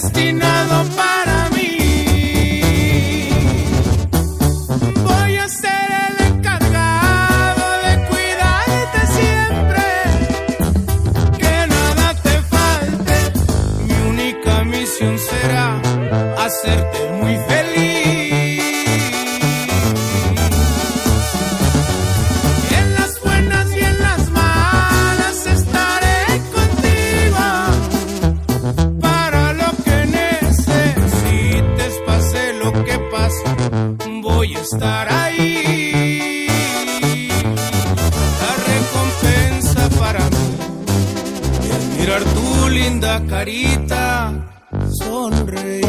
destinado para mí. Voy a ser el encargado de cuidarte siempre, que nada te falte. Mi única misión será hacerte muy feliz. En las buenas y en las malas estaré contigo. Para lo que necesites, pase lo que pase, voy a estar ahí. La recompensa para mí es mirar tu linda carita sonreír.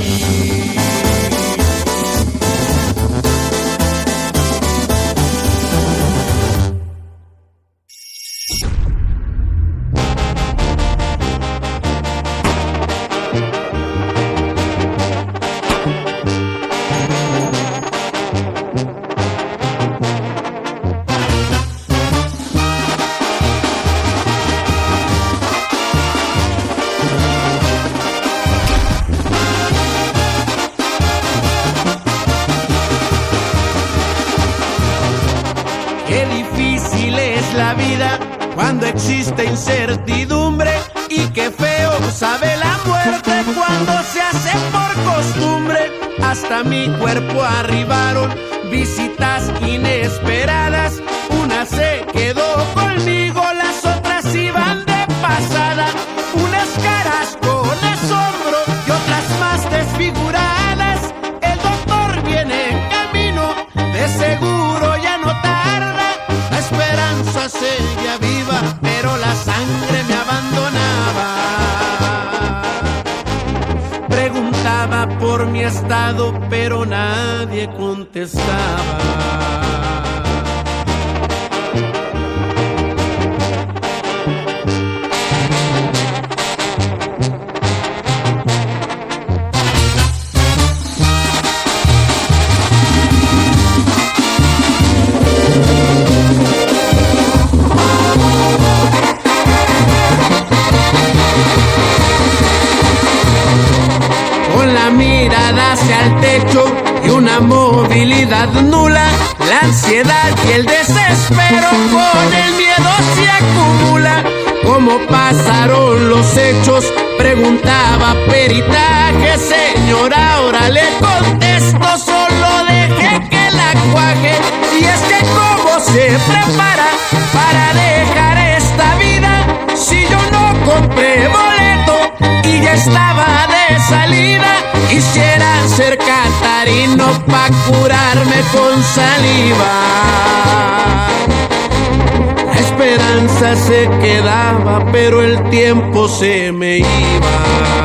La vida cuando existe incertidumbre, y qué feo sabe la muerte cuando se hace por costumbre. Hasta mi cuerpo arribaron visitas inesperadas, una se quedó conmigo, las otras iban de pasada, unas caras con asombro y otras más desfiguradas. El doctor viene en camino, de seguro ya no tarda. La esperanza seguía viva, pero la sangre me abandonaba. Preguntaba por mi estado, pero nadie contestaba. Mirada hacia el techo y una movilidad nula, la ansiedad y el desespero con el miedo se acumula. ¿Cómo pasaron los hechos? Preguntaba peritaje, señora, ahora le contesto, solo deje que la cuaje. Y es que cómo se prepara para dejar esta vida, si yo no compré boleto y ya estaba de salida. Quisiera ser catarino pa' curarme con saliva. La esperanza se quedaba, pero el tiempo se me iba.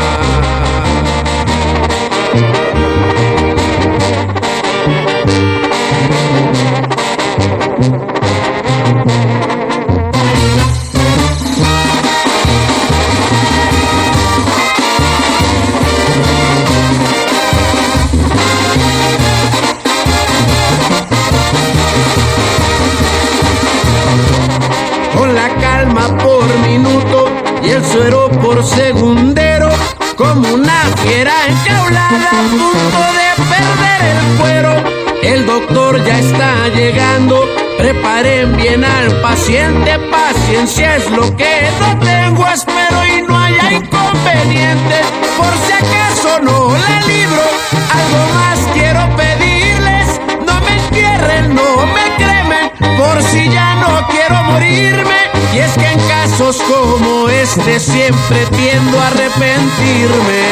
Por minuto y el suero por segundero, como una fiera enjaulada a punto de perder el cuero. El doctor ya está llegando, preparen bien al paciente, paciencia es lo que no tengo, espero y no haya inconveniente. Por si acaso no la libro, algo más quiero pedirles, no me entierren, no me cremen, por si ya no quiero morirme. Y es que en casos como este siempre tiendo a arrepentirme.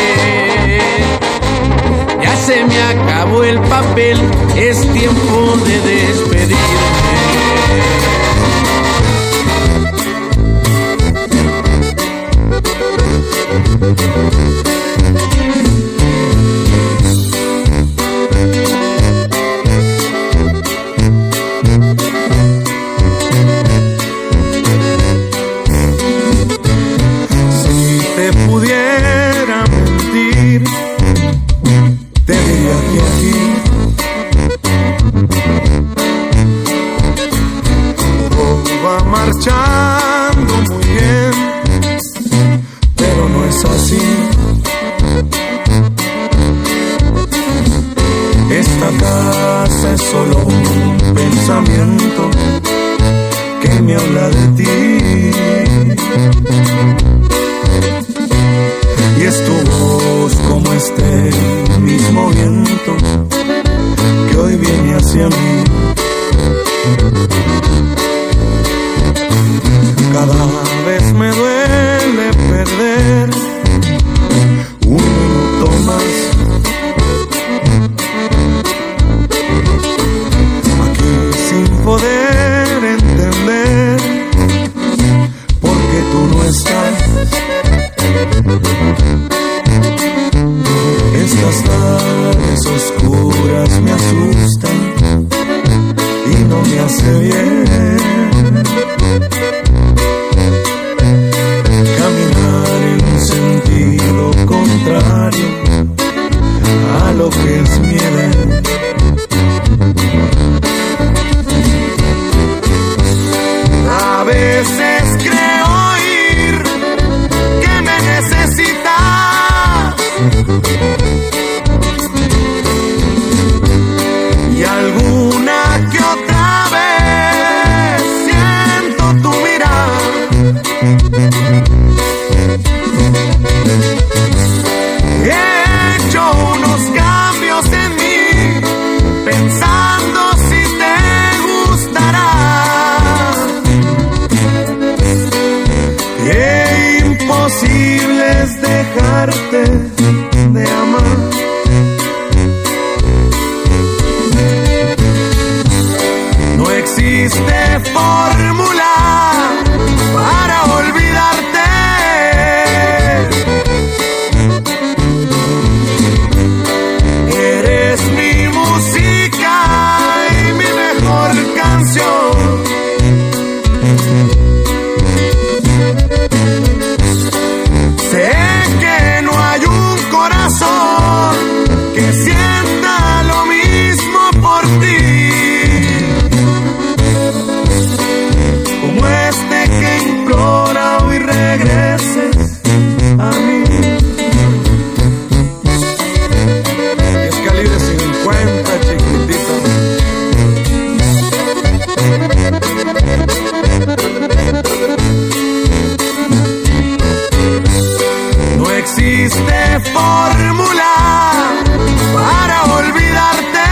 Ya se me acabó el papel, es tiempo de despedirme. marchando muy bien, pero no es así. hacia mí. Cada vez me duele perder un minuto más. Aquí sin poder entender por qué tú no estás. Estas tardes oscuras me asustan y no me hace bien. Caminar en un sentido contrario a lo que es mi edad. A veces creo oír que me necesitas y alguna que otra vez siento tu mirada. He hecho unos cambios en mí pensando si te gustará. Qué imposible es dejarte de amar. No existe fórmula para olvidarte. Eres mi música y mi mejor canción. Sé que no hay un corazón que sienta lo mismo por ti, como este que implora hoy regreses a mí. Y es calibre 50, chiquitito. No existe fórmula para olvidarte.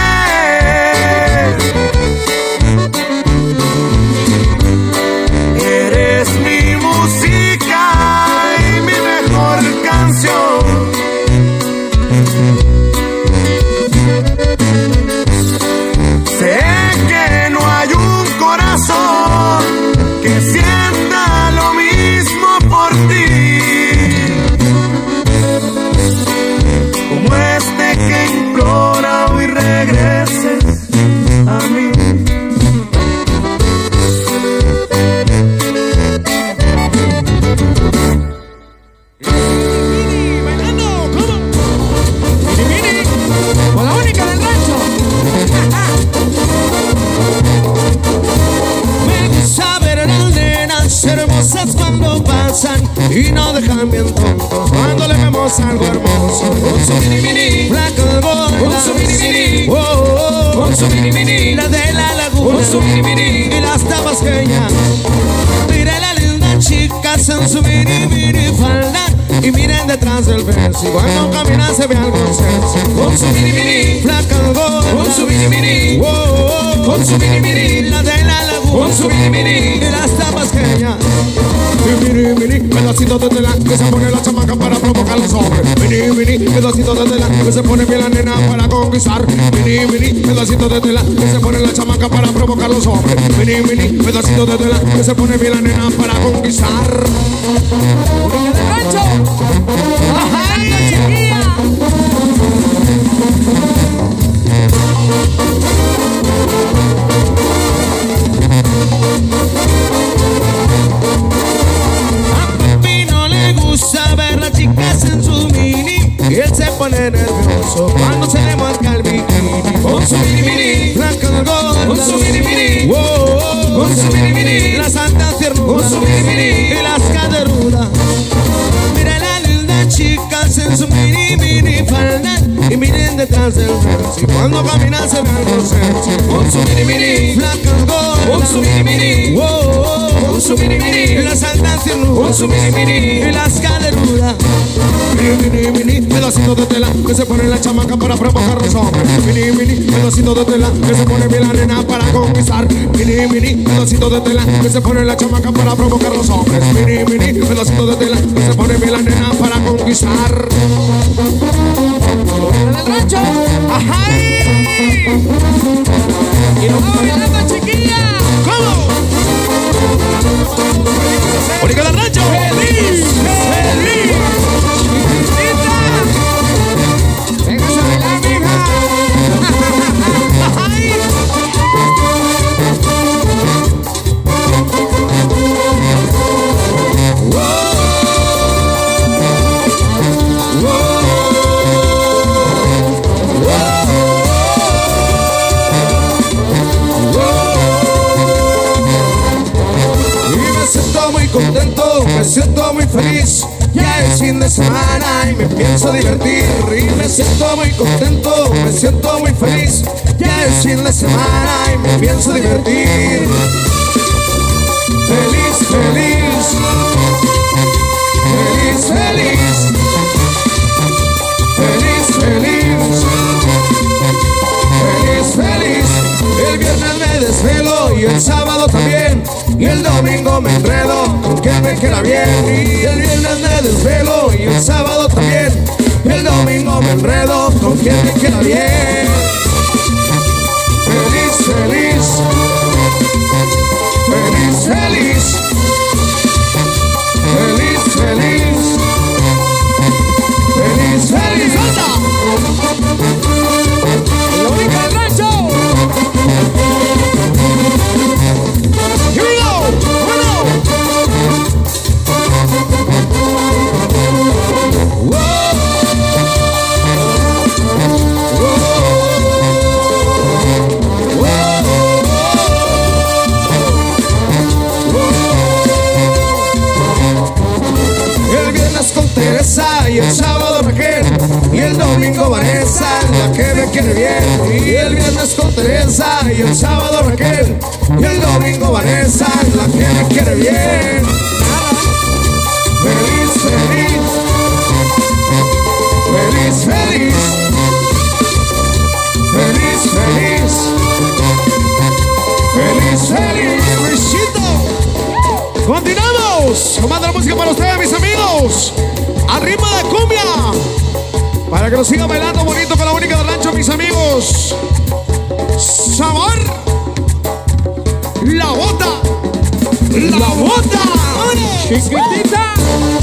Eres mi música y mi mejor canción. Sé que no hay un corazón que sienta lo mismo por ti, como este que implora hoy regreses a mí. Bailando, ¿cómo? Mini, con la única del rancho. Me gusta ver a las nenas hermosas cuando pasan y no dejan bien tontos cuando le vemos algo hermoso. Con su mini, flaca gorda, con su mini, oh, oh, con su mini, la de la laguna, con su mini, y las tabasqueñas. Mire la linda chicas en su mini falda y miren detrás del fence. Y cuando camina se ve algo sexy. Con su mini, flaca gorda, con su mini, oh, oh, con su mini, la de la laguna, con su mini, y las tabasqueñas. Mini, pedacito de tela que se pone la chamaca para provocar los hombres. Mini, pedacito de tela que se pone bien la nena para conquistar. Mini, pedacito de tela que se pone la chamaca para provocar los hombres. Mini, pedacito de tela que se pone bien la nena para conquistar. ¡Única del rancho! ¡Bajando, chiquilla! Ver las chicas en su mini y él se pone nervioso cuando se le marca el bikini. Con su mini, flaca gorda, con su mini, oh, oh, con su mini, la santa ternura, con su mini, y las caderudas. Mira la linda chicas en su mini falda y miren detrás del fence. Y cuando camina se ve algo sexy. Con su mini, flaca gorda, con su mini, oh, oh, con su mini, y la santa ternura, con su mini, y las caderudas. Mini, pedacito de tela que se pone la chamaca para provocar los hombres. Mini, pedacito de tela que se pone bien la nena para conquistar. Mini, pedacito de tela que se pone la chamaca para provocar los hombres. Mini, pedacito de tela que se pone bien la nena para conquistar. En el rancho, ajá. Y nos vamos bailando, chiquilla. ¿Cómo? Bonita del rancho. ¡Feliz! ¡Feliz! ¡Chiquitita! ¡Vengas a bailar, mija! ¡Ay! Contento, me siento muy feliz. Ya es fin de semana y me pienso divertir. Y me siento muy contento, me siento muy feliz. Ya es fin de semana y me pienso divertir. Feliz, feliz. Feliz, feliz. Feliz, feliz. Feliz, feliz. El viernes me desvelo y el sábado también. Y el domingo me enredo con quien me quiera bien. Y el viernes me desvelo y el sábado también. Y el domingo me enredo con quien me quiera bien. Feliz, feliz. Feliz, feliz. Feliz, feliz. Feliz, feliz. ¡La única del rancho! Here we go! El viernes con Teresa y el sábado Raquel. Y el domingo Vanessa, la que me quiere bien. Y el viernes con Teresa y el sábado Raquel. Y el domingo Vanessa, la que me quiere bien. Feliz, feliz. Feliz, feliz. Feliz, feliz. Feliz, feliz. Luisito. Continuamos. Tomando la música para ustedes, mis amigos. Al ritmo de cumbia. Para que lo sigan bailando bonito con la única del rancho, mis amigos. Sabor. La bota. La bota. Chiquitita.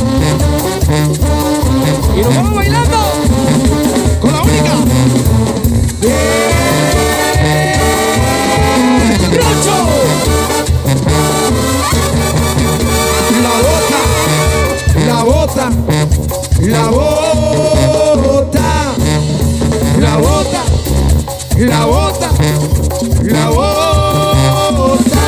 Y nos vamos bailando con la única. ¡Rancho! La bota. La bota. La bota. La bota. La bota. La bota.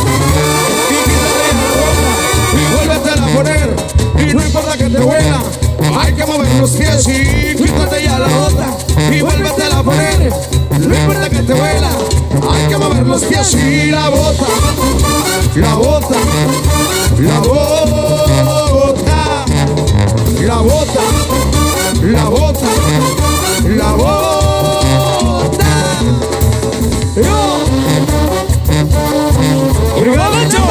Y vuélvete a poner. Y no importa que te huela, hay que mover los pies y quítate ya la bota. Y vuélvete a poner. No importa que te huela, hay que mover los pies y la bota. La bota. La bota. La bota. La bota. La bota. Yo. ¡Y nos vamos, Nacho!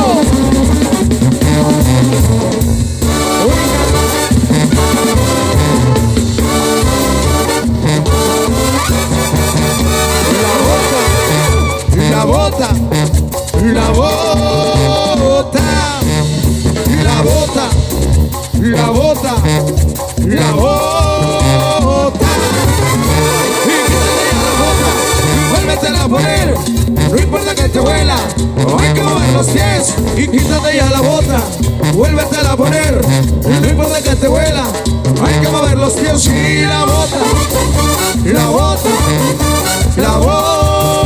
La bota, la bota, la bota, la bota, la bota. Y quítale ya la bota y vuélvetela a poner. No importa que te huela, hay que mover los pies. Y quítate ya la bota, vuélvetela a poner. No importa que te huela, hay que mover los pies. Y la bota, la bota, la bota.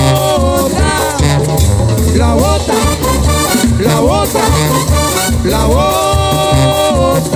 La bota, la bota, la bota.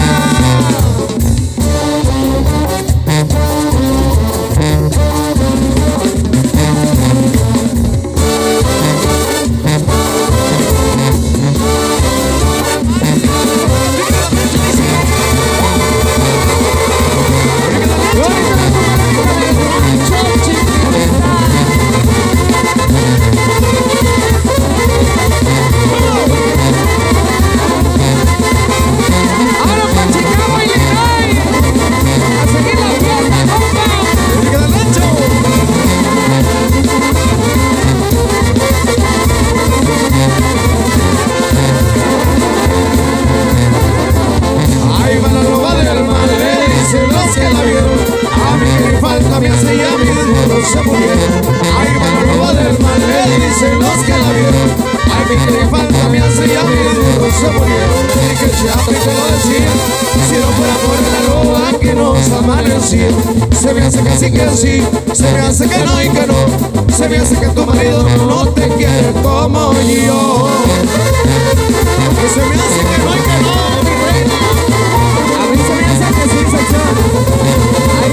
la vieron. A mí que falta me hace y a mis burros se murieron. Ay, Manolo del mal, le dicen los que la vieron. Ay, mi que falta me hace y a mis burros se murieron. Y que Chiapi te lo decía, si no fuera por la loba que nos amanecía. Se me hace que sí, se me hace que no y que no. Se me hace que tu marido no te quiere como yo. Que se me hace que no y que no, mi reina. A mí se me hace que sí, sección. Ay,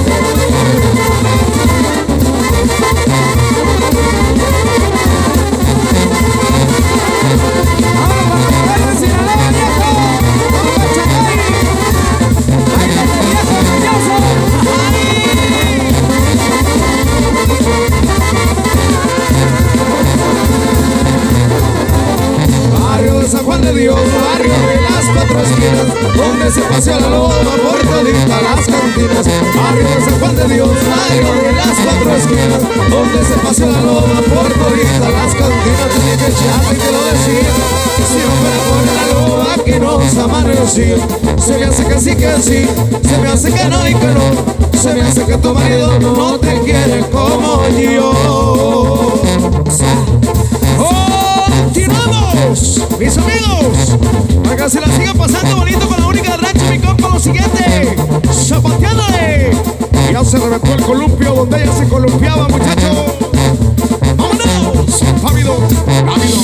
Barrio de San Juan de Dios, barrio de las cuatro esquinas, donde se pasea la loba por todita las cantinas. Barrio de San Juan de Dios, barrio de las cuatro esquinas, donde se pasea la loba por todita las cantinas. Tenía que Chiapi te lo decía, si no fuera por la loba que nos amanecía. Se me hace que sí, se me hace que no y que no. Se me hace que tu marido no te quiere como yo. ¡Continuamos! Mis amigos, para que se la sigan pasando bonito con la única del rancho, mi compa, lo siguiente, zapateándole. Ya se reventó el columpio donde ella se columpiaba, muchachos. ¡Vámonos! ¡Rápido! ¡Rápido!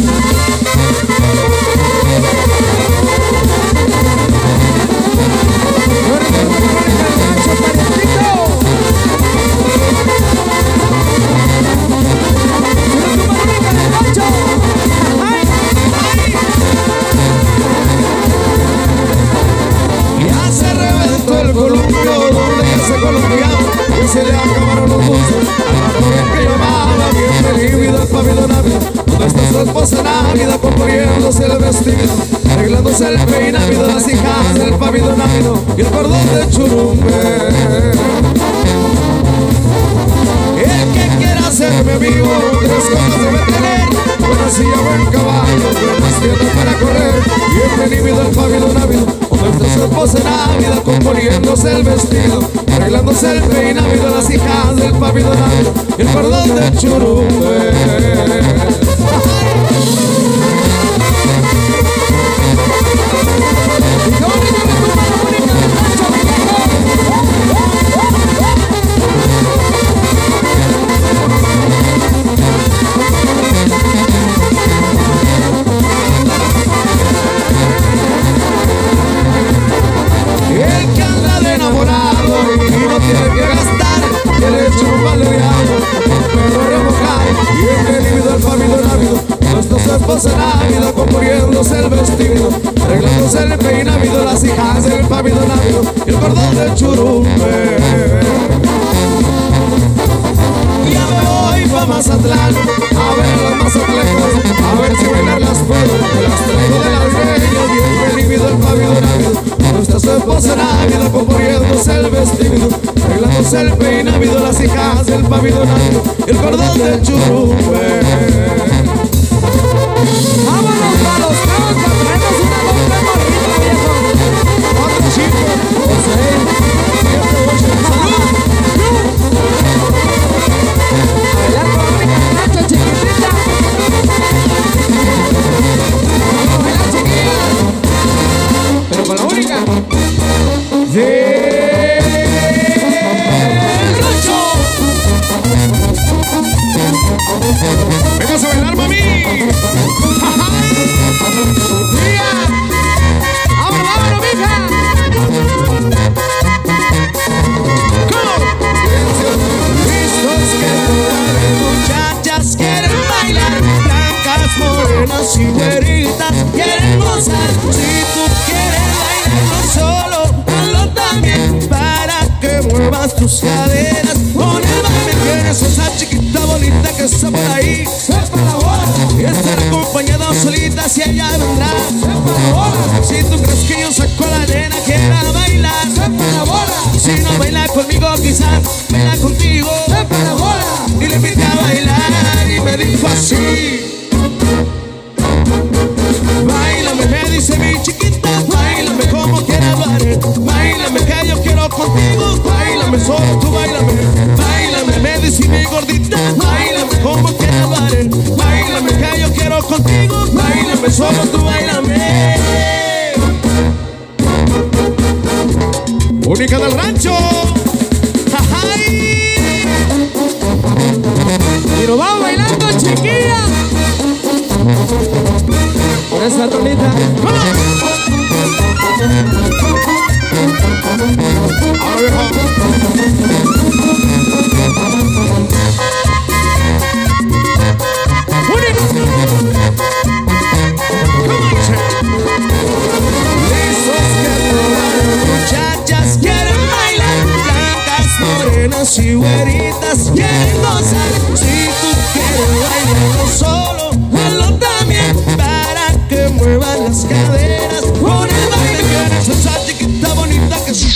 Ya se reventó el columpio donde ya se columpiaba y se le acabaron los dulces a la novia que llamaba bien lívido el pavido návido, donde está su esposa návida componiéndose el vestido, arreglándose el peinávido, las hijas del pavido návido y el cordón de churumbe. El que quiera hacerme vivo, tres cosas debe tener: buena silla, buen caballo, buenas piernas para correr, bien lívido el pavido návido, donde está su esposa návida componiéndose el vestido, arreglándose el peinávido, las hijas del pavido návido y el cordón de churumbe. El que anda de enamorado y no tiene que gastar, que le eche un balde de agua, un perro remojado y el lívido el pavido návido, puesto su esposa návida componiéndose el vestido, arreglándose el peinávido, las hijas del pavido návido y el cordón del churumbe. Ya me voy pa' Mazatlán a ver a las mazatlecas, a ver si bailar las puedo, me las traigo de las bellas, bien lívido el pavido návido, puesta su esposa návida componiéndose el vestido, arreglándose el peinávido, las hijas del pavido návido y el cordón del churumbe. Vámonos pa' Los Cabos pa' traernos una boca morrita, viejo. 4, 5, 6, 7, 8, ¡salud! A bailar con la única Nacho, chiquitita. Vamos a bailar, chiquillas, pero con la única del rancho. Vengas a bailar, mami. ¡Vámonos, vámonos, mija! Listos que todas las muchachas quieren bailar, blancas, morenas y güeritas quieren gozar. Si tú quieres bailarlo solo, hazlo también para que muevas tus caderas. Con el baile tienes esa chiquita bonita que está por ahí, sepa la bola, y estar acompañada o solita si ella vendrá, sepa la bola. Si tú crees que yo saco a la nena quiera bailar, sepa la bola. Si no baila conmigo quizás baila contigo, sepa la bola. Y le invité a bailar y me dijo así: báilame, me dice mi chiquita, báilame como quieras, báilame que yo quiero contigo solo tú bailame. Bailame, me dice mi gordita, bailame como quieras, vale. Bailame, que yo quiero contigo. Bailame, solo tú bailame. Única del rancho. ¡Ay! Y nos vamos bailando, chiquilla. Por esa rolita. Ahora viejo. Muchachas quieren bailar, blancas, morenas y güeritas quieren gozar. Si tú quieres bailarlo solo, hazlo también, para que muevan las caderas. Por el baile quieres esa chiquita bonita que sí.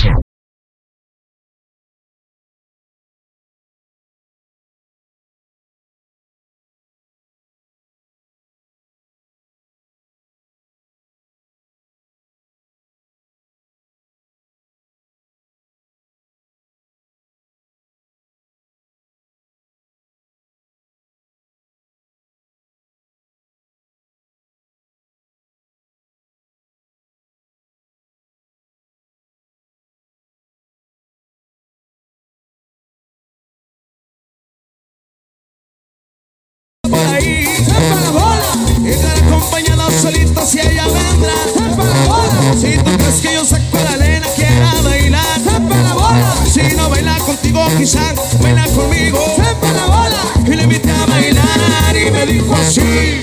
Por ahí, ¡Sepa la bola! y estar acompañado solito si ella vendrá. ¡Sepa la bola! Si tú crees que yo saco la arena, quiera bailar. ¡Sepa la bola! Si no baila contigo, quizás baila conmigo. ¡Sepa la bola! Y le invité a bailar y me dijo así: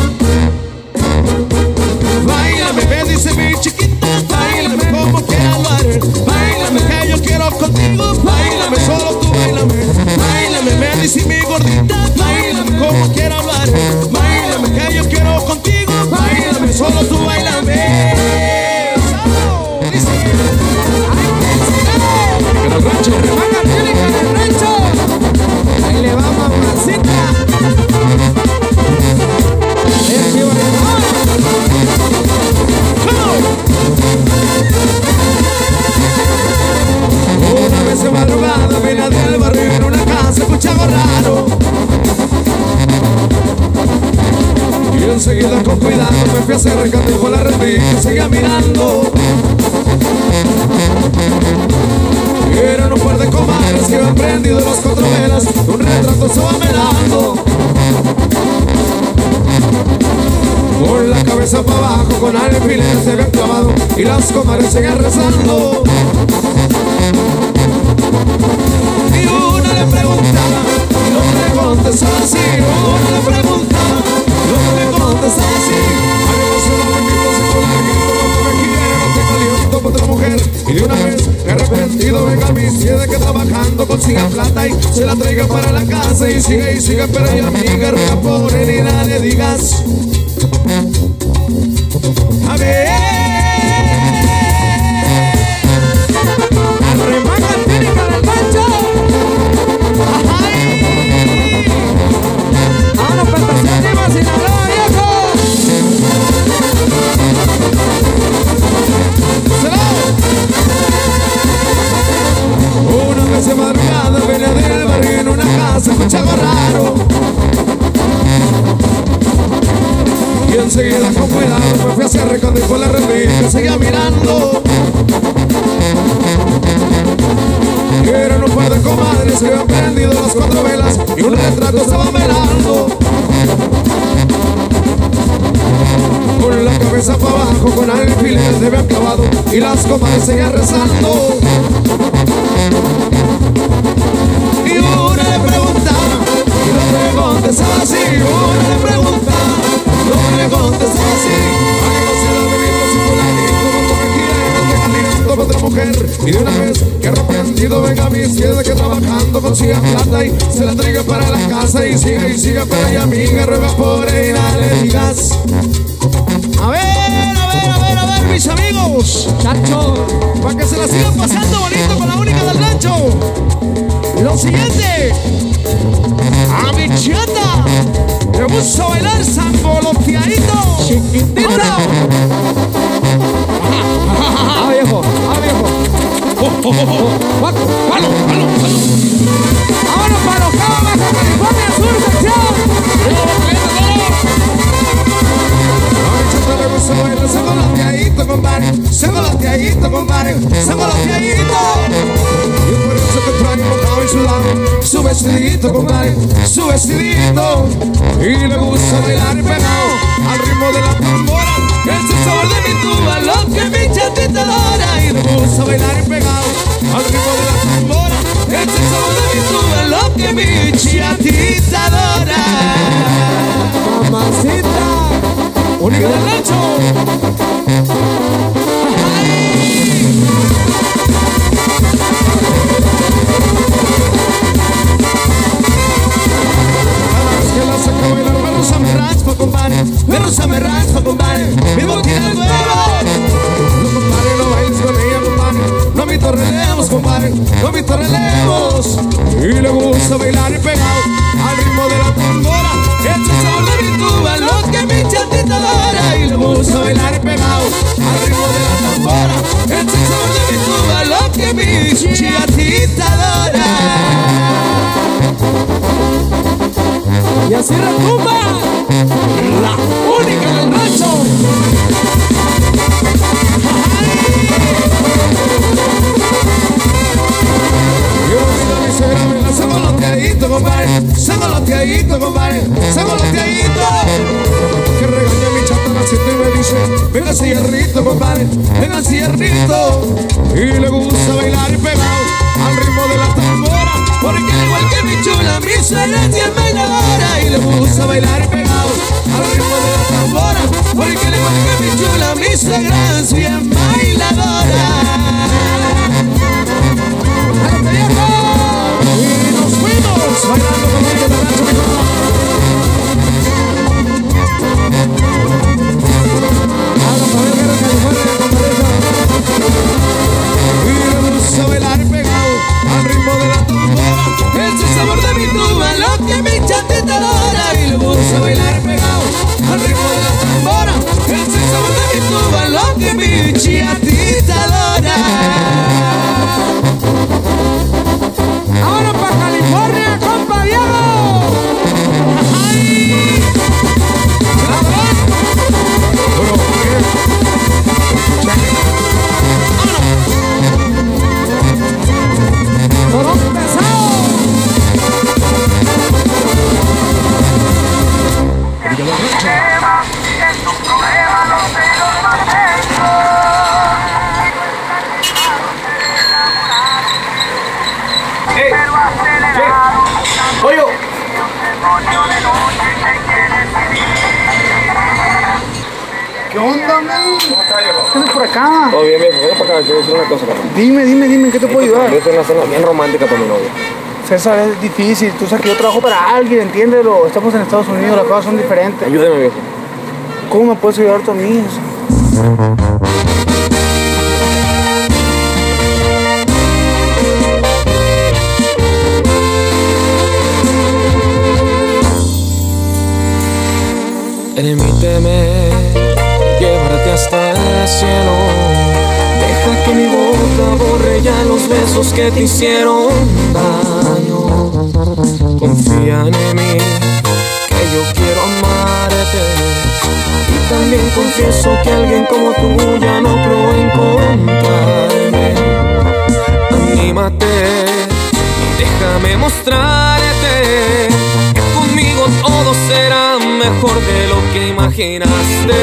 báilame, me dice mi chiquita, báilame como quieras lo haré. Báilame, que yo quiero contigo. Báilame, solo tú báilame. Báilame, me dice mi gordita, báilame como quieras lo haré. Báilame, que yo quiero contigo. Báilame, solo tú báilame. Dice: ¡En el rancho! ¡Remanga Angélica en el rancho! Ahí le va, mamacita. ¡Qué una vez de madrugada vine del barrio en una casa, escuché algo raro. Y enseguida con cuidado me fui acercando y por la repisa seguía mirando. Eran un par de comadres que iban prendidos las 4 velas, un retrato estaba velando. Con la cabeza para abajo, con alfileres se habían clavado y las comadres seguían rezando. Y una le preguntaba, y otra le contestaba así. Una le preguntaba, y otra le contestaba así. Adiós, solo bonito, si tú larguito, cuando me quiere, no tengo aliento para otra mujer. Y de una vez, me he arrepentido, venga a mí, de que trabajando consiga plata y se la traiga para la casa. Y sigue, pero ya amiga, ruega por él y nada le digas. A ver, ¡Remanga Angélica en el rancho! ¡ay! ¡Vámonos, Plantación Lima, Sinaloa, viejo! Una vez de madrugada venía del barrio en una casa, escuché algo raro. Y enseguida con cuidado me fui acercando y por la repisa seguía mirando. Eran un par de comadres que habían prendido las 4 velas y un retrato estaba velando. Con la cabeza para abajo, con alfileres se habían clavado y las comadres seguían rezando. Y una le preguntaba, y la otra le contestaba así. Una le preguntaba, y otra le contestaba así. Ay, no se la bebito, si tú la listo, cuando me quiera, no tenga listo para otra mujer. Y de una vez, que arrepentido, venga a mí, de que trabajando consiga plata y se la traiga para la casa. Y siga, pero ella amiga, ruega por ella, le digas. A ver, mis amigos, ¡Chacho! para que se la sigan pasando bonito con la única del rancho. Lo siguiente, a mi chata le gusta bailar sangoloteadito, ¡Chiquitita! ¡Ah, viejo! ¡Ah, viejo! ¡Palo! ¡Vámonos para los Cabos, Baja California Sur, sección! Le gusta bailar sangoloteadito, compadre, sangoloteadito, compadre, sangoloteadito. Y por eso que trae botado y sudado su vestidito, compadre, su vestidito. Y le gusta bailar y pegado al ritmo de la tambora. Es el sabor de mi tuba, lo que mi chatita adora. Y le gusta bailar y pegado al ritmo de la tambora. Es el sabor de mi tuba, lo que mi chatita adora. Mamacita única del rancho. Que la saca a bailar, me rosa me raspa, compadre. Me rosa me raspa, compadre. Mi boquilla es nueva. No, compadre, no bailes con ella, compadre. No me torrelemos, compadre. No me torrelemos. Y le gusta bailar y pegado al ritmo de la tambora. Es el sabor de mi tuba, lo que mi chatita adora. Y le gusta bailar y pegado al ritmo de la tambora. Es el sabor de mi tuba, lo que mi chatita adora. Y así retumba la única del rancho. Sangoloteadito, compadre, sangoloteadito, compadre, sangoloteadito. Que regaña mi chata la siente y me dice: venga cierrito, compadre, venga cierrito. Y le gusta bailar y pegado al ritmo de la tambora. Porque igual que mi chula, mi suegra es bien bailadora. Y le gusta bailar y pegado al ritmo de la tambora. Porque igual que mi chula, mi suegra es bien bailadora. ¡Cállate, viejo! Y nos fuimos bailando con el de la rancho, mi compa. A la familia de California, compadre. Y le gusta bailar y pegado al ritmo de la tambora. Es el sabor de mi tuba, lo que mi chatita adora. Y le gusta bailar y pegado al ritmo de la tambora. Es el sabor de mi tuba, lo que mi chatita adora. ¡Ahora para California, compa Diego! ¡Ay! ¡Vámonos! ¡Todo pesado! ¡Pollo! ¿Qué onda, man? ¿Cómo está, viejo? ¿Qué haces por acá? Todo bien, viejo. Ven para acá, quiero decir una cosa, papá. Dime, ¿en qué te puedo ayudar? Yo estoy en una cena bien romántica para mi novia. César, es difícil. Tú sabes que yo trabajo para alguien, entiéndelo. Estamos en Estados Unidos, las cosas son diferentes. Ayúdeme, viejo. ¿Cómo me puedes ayudar tú a mí? Permíteme llevarte hasta el cielo. Deja que mi boca borre ya los besos que te hicieron daño. Confía en mí, que yo quiero amarte. Y también confieso que alguien como tú ya no creo encontrarme. Anímate y déjame mostrarte que conmigo todo será mejor de lo que imaginaste.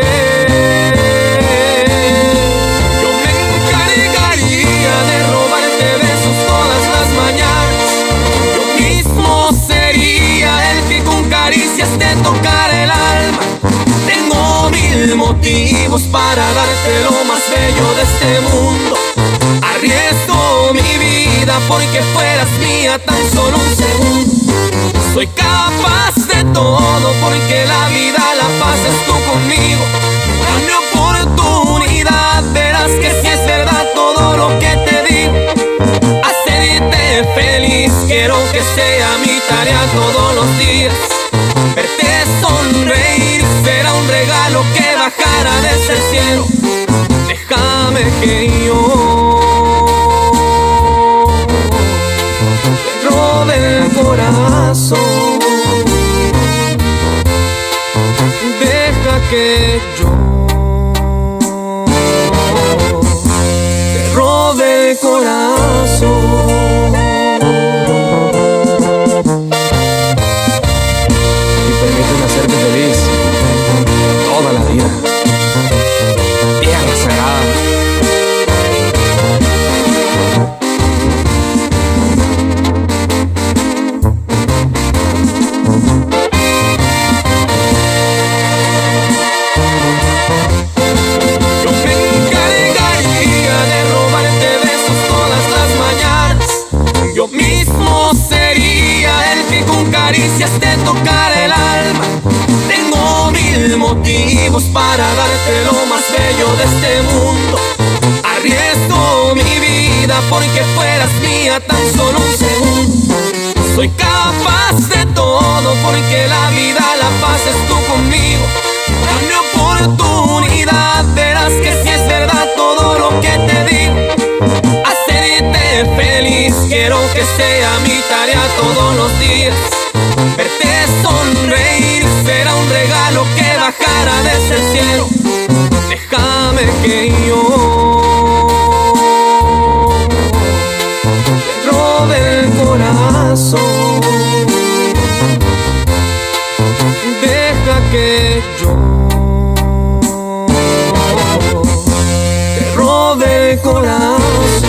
Yo me encargaría de robarte besos todas las mañanas. Yo mismo sería el que con caricias te tocara el alma. Tengo 1000 motivos para darte lo más bello de este mundo. Arriesgo mi vida porque fueras mía tan solo un segundo. Soy capaz de todo porque la vida la pasas tú conmigo. Dame oportunidad, verás que si es verdad todo lo que te digo. Hacerte feliz, quiero que sea mi tarea todos los días. Verte sonreír será un regalo que bajará desde el cielo. Déjame que yo corazón. Deja que yo te robe el corazón y permíteme hacerte feliz toda la vida. Tierra sagrada. Te tocar el alma. Tengo 1000 motivos para darte lo más bello de este mundo. Arriesgo mi vida porque fueras mía tan solo un segundo. Soy capaz de todo porque la vida la pases tú conmigo. Dame oportunidad, verás que si es verdad todo lo que te digo. Hacerte feliz, quiero que sea mi tarea todos los días. Verte sonreír será un regalo que bajará desde el cielo. Déjame que yo te robe el corazón. Deja que yo te robe el corazón.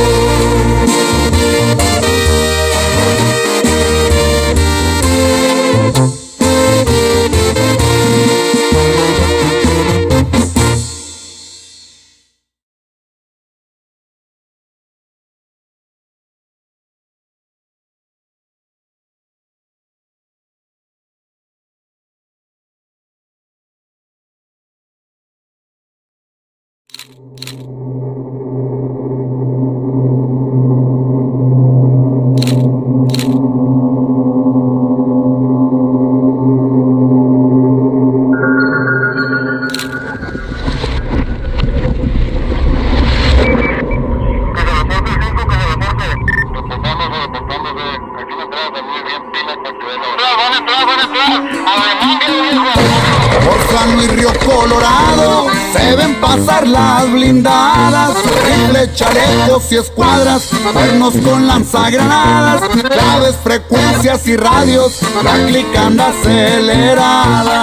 Por San Luis Río Colorado se ven pasar las blindadas, rifles, chalecos y escuadras, cuernos con lanzagranadas, claves, frecuencias y radios, la clica anda acelerada.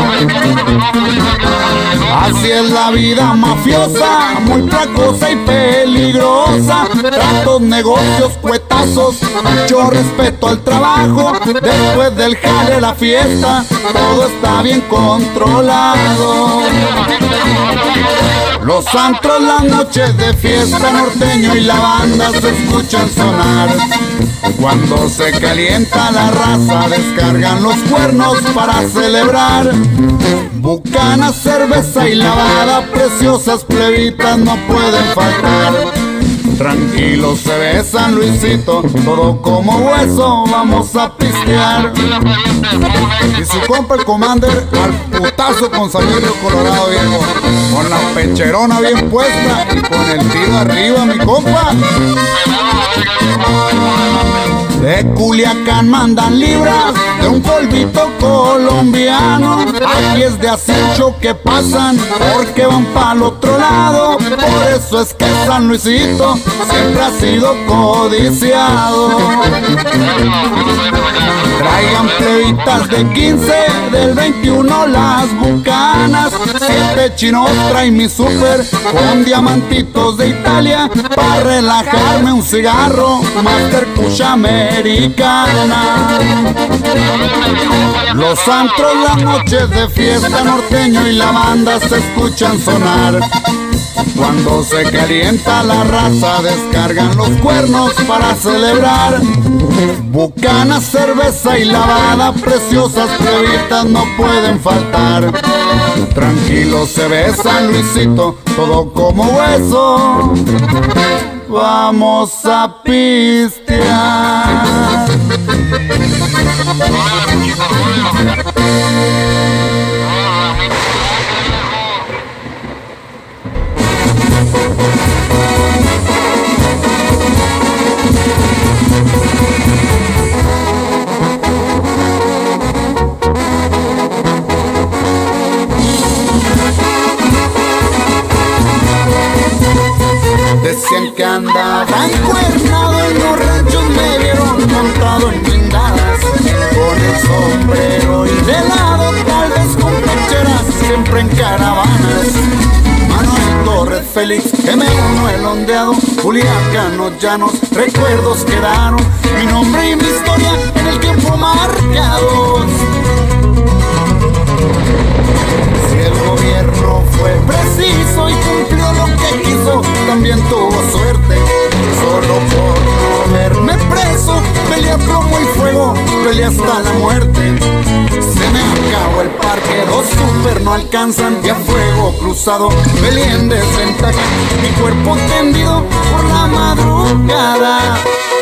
Así es la vida mafiosa, muy placosa y peligrosa. Tratos, negocios, cuetazos, mucho respeto al trabajo. Después del jale la fiesta, todo está bien controlado. Los antros, las noches de fiesta, norteño y la banda se escuchan sonar. Cuando se calienta la raza, descargan los cuernos para celebrar. Bucana, cerveza y lavada, preciosas plebitas no pueden faltar. Tranquilos se ve San Luisito, todo como hueso, vamos a pistear. Y su compa el Commander al putazo con San Luis Río Colorado, viejo. Con la pecherona bien puesta y con el tiro arriba, mi compa. De Culiacán mandan libras de un polvito colombiano. Aquí es de acecho que pasan porque van para el otro lado. Por eso es que San Luisito siempre ha sido codiciado. Traigan plebitas de 15, del 21 las bucanas. 7 chinos trae mi super con diamantitos de Italia. Pa' relajarme un cigarro, Master Kush americana. Los antros, las noches de fiesta, norteño y la banda se escuchan sonar. Cuando se calienta la raza, descargan los cuernos para celebrar. Bucana, cerveza y lavada, preciosas plebitas no pueden faltar. Tranquilo se ve San Luisito, todo como hueso, vamos a pistear. Félix, M1 el ondeado, Julián, los llanos, recuerdos quedaron, mi nombre y mi historia en el tiempo marcados. Si el gobierno fue preciso y cumplió lo que quiso, también tuvo suerte. Solo por no verme preso, peleé a plomo y fuego, peleé hasta la muerte. Se me acabó el parque, los super no alcanzan, y a fuego cruzado peleé en desventaja, mi cuerpo tendido por la madrugada.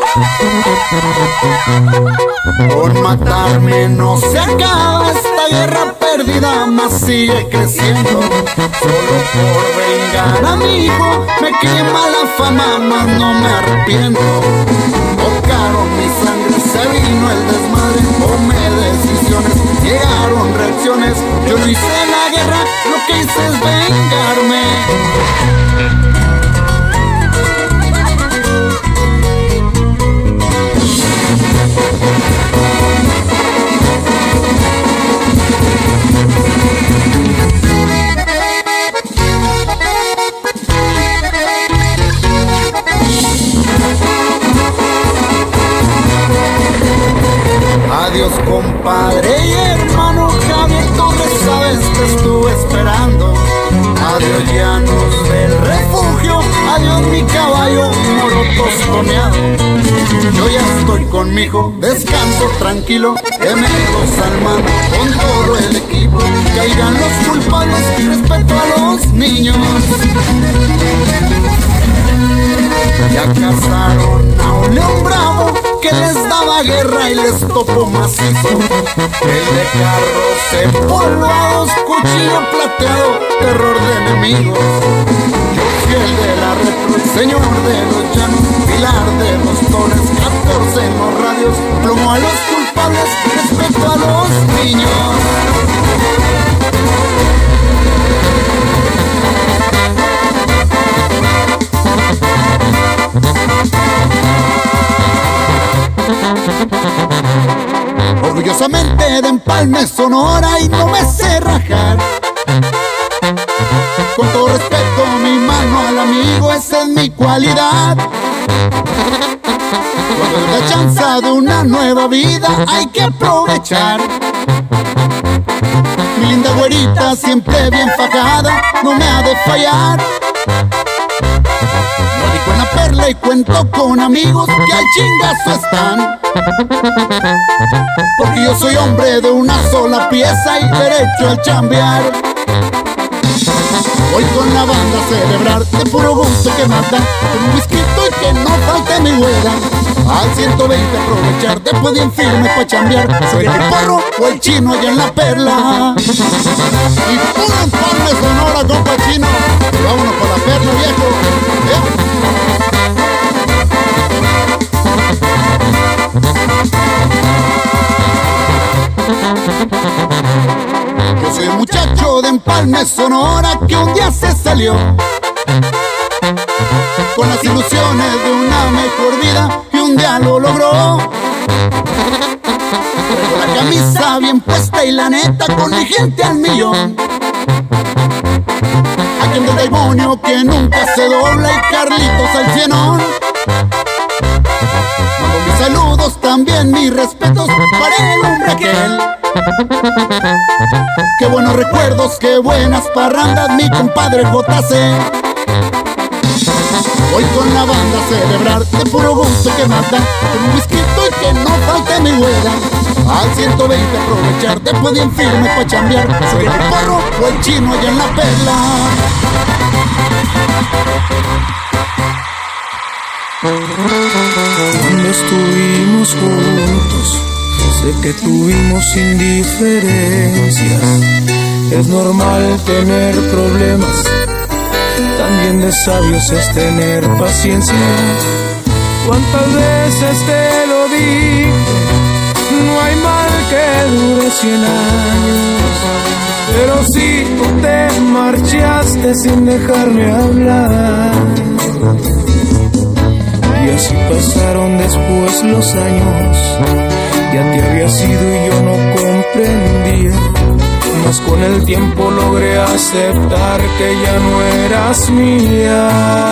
Por matarme no se acaba esta guerra perdida, más sigue creciendo. Solo por vengar a mi hijo me quema la fama, más no me arrepiento. Tocaron mi sangre, se vino el desmadre, tomé decisiones, llegaron reacciones. Yo no hice la guerra, lo que hice es vengarme. Adiós compadre y hermano Javier Torres, sabes que estuve esperando. Adiós llanos del refugio, adiós mi caballo moro tostoneado. Yo ya estoy con mi hijo, descanso tranquilo, M2 al mando con todo el equipo. Caigan los culpables, respeto a los niños. Ya cazaron a un león bravo que les daba guerra y les topó macizo. El de carros empolvados, cuchillo plateado, terror de enemigos. Yo fiel de la retro, señor de los llanos, pilar de los torres, 14 en los radios, plomo a los culpables, respeto a los niños. Orgullosamente de Empalme, Sonora, y no me sé rajar. Con todo respeto, mi mano al amigo, esa es mi cualidad. Cuando es la chance de una nueva vida, hay que aprovechar. Mi linda güerita, siempre bien fajada, no me ha de fallar. No digo en la perla y cuento con amigos que al chingazo están. Porque yo soy hombre de una sola pieza y derecho al chambear. Voy con la banda a celebrar de puro gusto que mata, con un whisky y que no falte mi huela. Al 120 aprovechar, después bien firme pa' chambear. Soy el porro o el chino allá en la perla. Y puro Empalme, Sonora, compa chino. Vámonos por la perla, viejo. Yo soy un muchacho de Empalme, Sonora, que un día se salió con las ilusiones de una mejor vida y un día lo logró. Traigo la camisa bien puesta y la neta con mi gente al millón. Aquel del demonio que nunca se dobla y Carlitos al cienón. Mando mis saludos, también mis respetos para el hombre aquel. Qué buenos recuerdos, qué buenas parrandas, mi compadre JC. Voy con la banda a celebrar de puro gusto que mata, con un whisky y que no falte mi huela. Al 120 aprovechar, después bien firme pa' chambear. Soy el porro o el chino allá en la perla. Cuando estuvimos juntos, sé que tuvimos indiferencias. Es normal tener problemas, también de sabios es tener paciencia. ¿Cuántas veces te lo dije? No hay mal que dure 100 años. Pero si tú te marchaste sin dejarme hablar, y así pasaron después los años. Ya te había sido y yo no comprendía. Mas con el tiempo logré aceptar que ya no eras mía.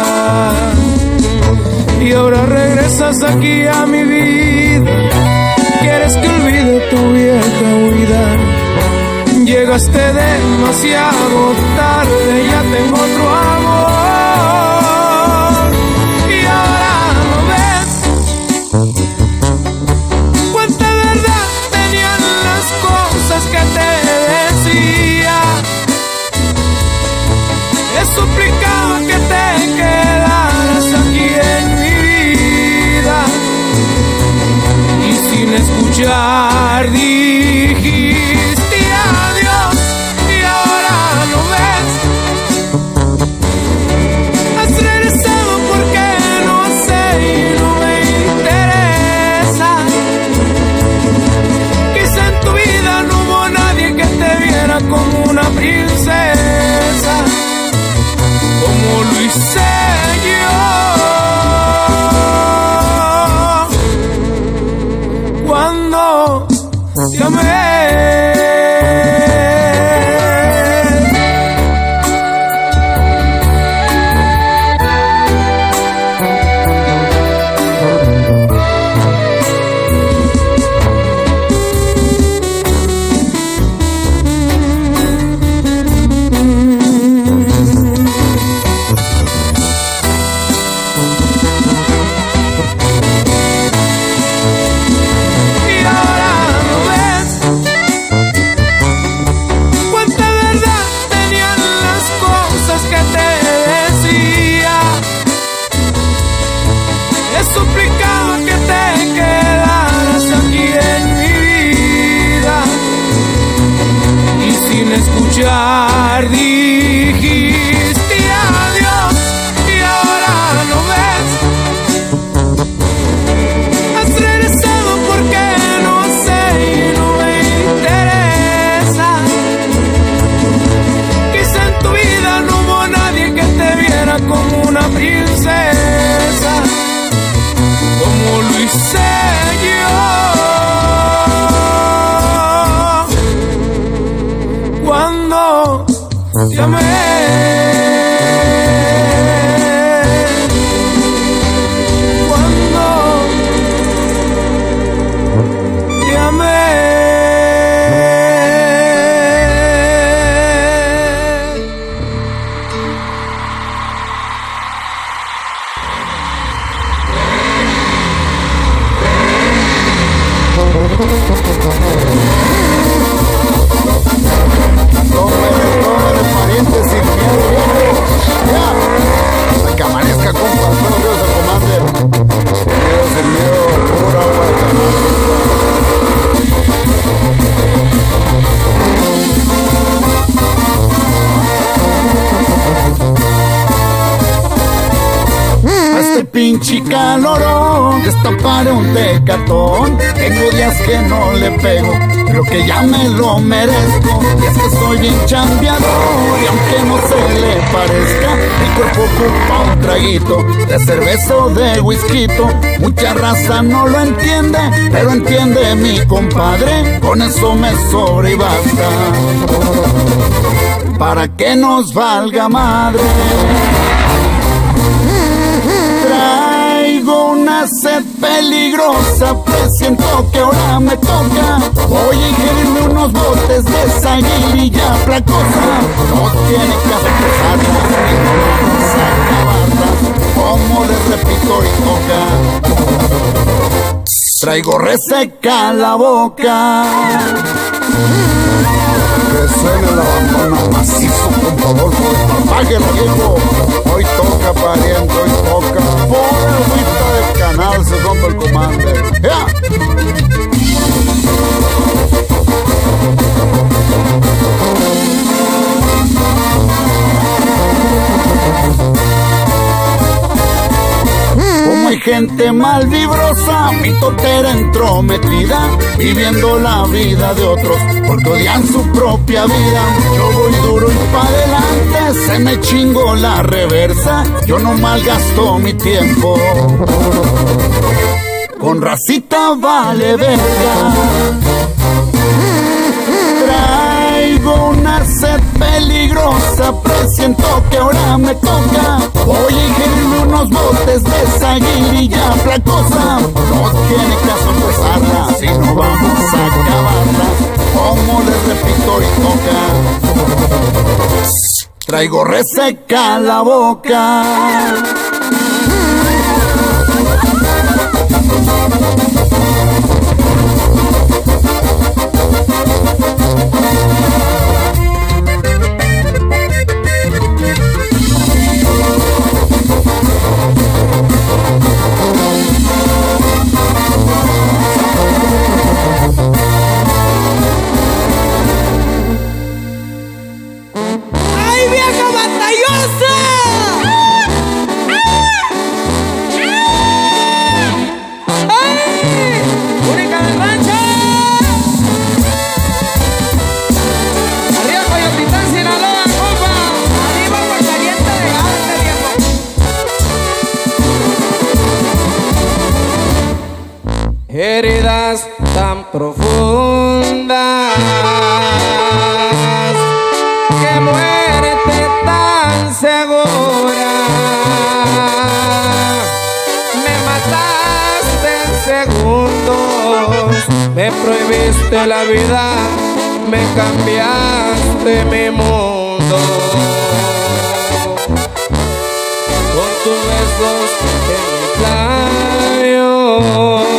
Y ahora regresas aquí a mi vida. Quieres que olvide tu vieja huida. Llegaste demasiado tarde, ya tengo otro amor. Y ahora lo ves. Cuánta verdad tenían las cosas que te decía. He suplicado que te quedaras aquí en mi vida. Y sin escuchar dijiste adiós. Y ahora lo ves. Has regresado porque no sé y no me interesa. Quizá en tu vida no hubo nadie que te viera como una princesa, como lo hice yo cuando te amé. Dijiste adiós y ahora lo ves. Has regresado porque no sé y no me interesa. Quizá en tu vida no hubo nadie que te viera como una princesa, como lo hice yo cuando te amé. Cuando te amé. Parientes sin miedo, viejo. Ya. Hasta que amanezca, compa. Buenos días al Commander. Sin miedo, pura agua de este pinche calorón, destaparé un decatón. Tengo días que no le pego, pero que ya me lo merezco. Y es que soy bien chambeador, y aunque no se le parezca, mi cuerpo ocupa un traguito de cerveza o de whisky. Mucha raza no lo entiende, pero entiende mi compadre. Con eso me sobra y basta, para que nos valga madre. Traigo una sed peligrosa, presiento que ahora me toca. Voy a ingerirme unos botes de esa aguililla placosa. No tiene que empezarla y no vamos a acabarla, como les repito y toca. Traigo reseca la boca. Que suene la bandona macizo, compa Adolfo. Apáguelo, viejo. Hoy toca, pariente, hoy toca. Por el agüita del canal se rompe el Commander. ¡Ya! Como hay gente mal vibrosa, mitotera entrometida, viviendo la vida de otros porque odian su propia vida. Yo voy duro y pa' adelante, se me chingó la reversa. Yo no malgasto mi tiempo, con racita vale verga. Traigo peligrosa, presiento que ahora me toca. Voy a ingerirme unos botes de esa guirilla flacosa. No tiene caso empezarla, si no vamos a acabarla. Como les repito y toca, traigo reseca la boca. Heridas tan profundas, que muerte tan segura. Me mataste en segundos, me prohibiste la vida, me cambiaste mi mundo. Con tus besos en mis labios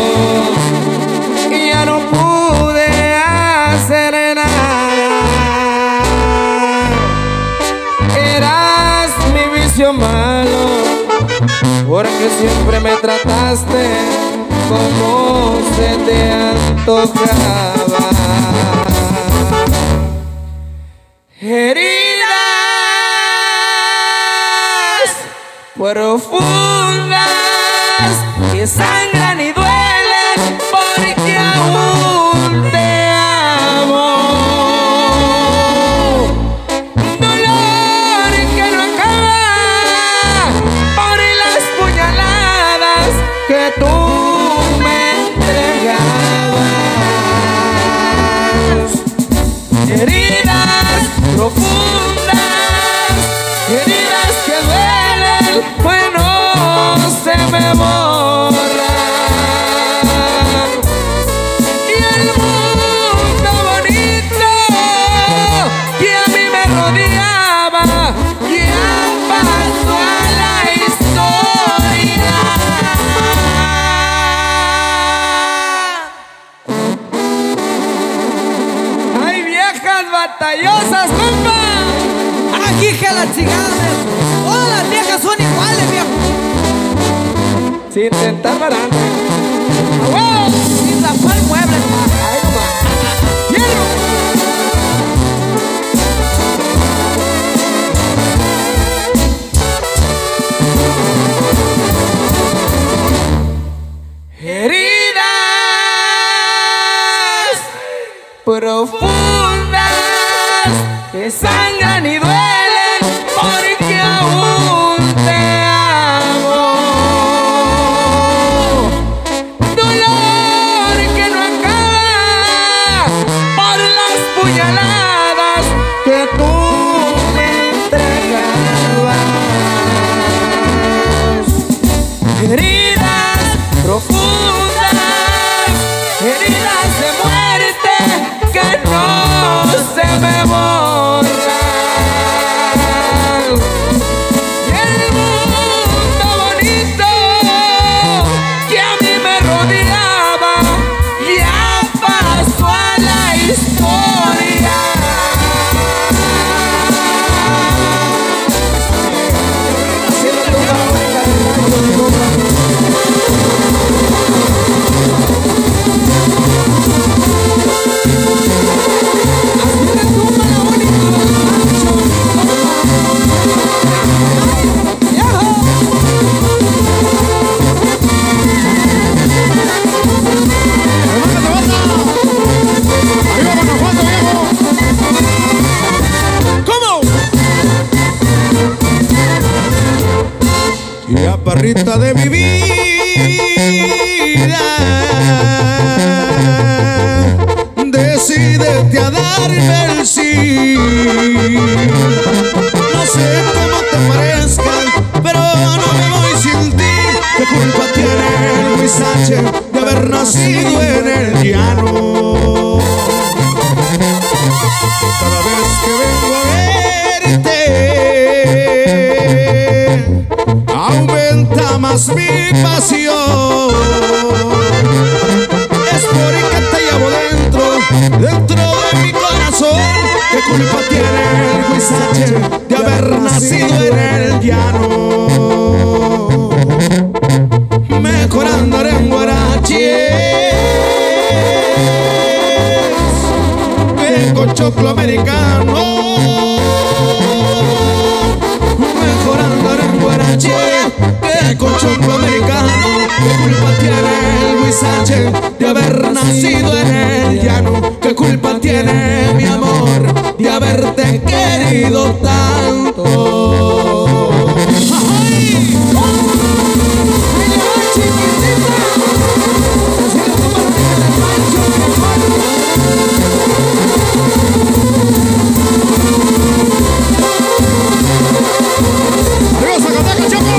no pude hacer nada. Eras mi vicio malo, porque siempre me trataste como se te antojaba. Heridas profundas que sangran y duelen, porque aún te amo. Dolor que no acaba por las puñaladas que tú me entregabas. Heridas profundas, heridas que duelen, pues no se me borran. Batallosas, compa. Aquí que la chingada. Todas las viejas son iguales, viejo. Sin tentar barante. ¡Wow! Sin tapar muebles, ma. Ahí nomás. ¡Hierro! Heridas profundas que sangran y duelen, porque aún te amo. Dolor que no acaba por las puñaladas que tú me entregabas. Heridas profundas, heridas de muerte que no se me borran. Y el mundo bonito que a mí me rodeaba ya pasó a la historia. Chaparrita de mi vida, decídete a darme el sí. nacido en el llano. Cada vez que vengo a verte, aumenta más mi pasión. Es porque te llevo dentro de mi corazón. ¿Qué culpa tiene el Huizache de haber nacido en el llano? Mejor andar en guaraches que con choclo americano. Mejor andar en guaraches que con choclo americano. ¿Qué culpa tiene el Huizache de haber nacido en el llano? ¿Qué culpa tiene mi amor de haberte querido tanto? ¡Arriba, Zacataca, Chapo!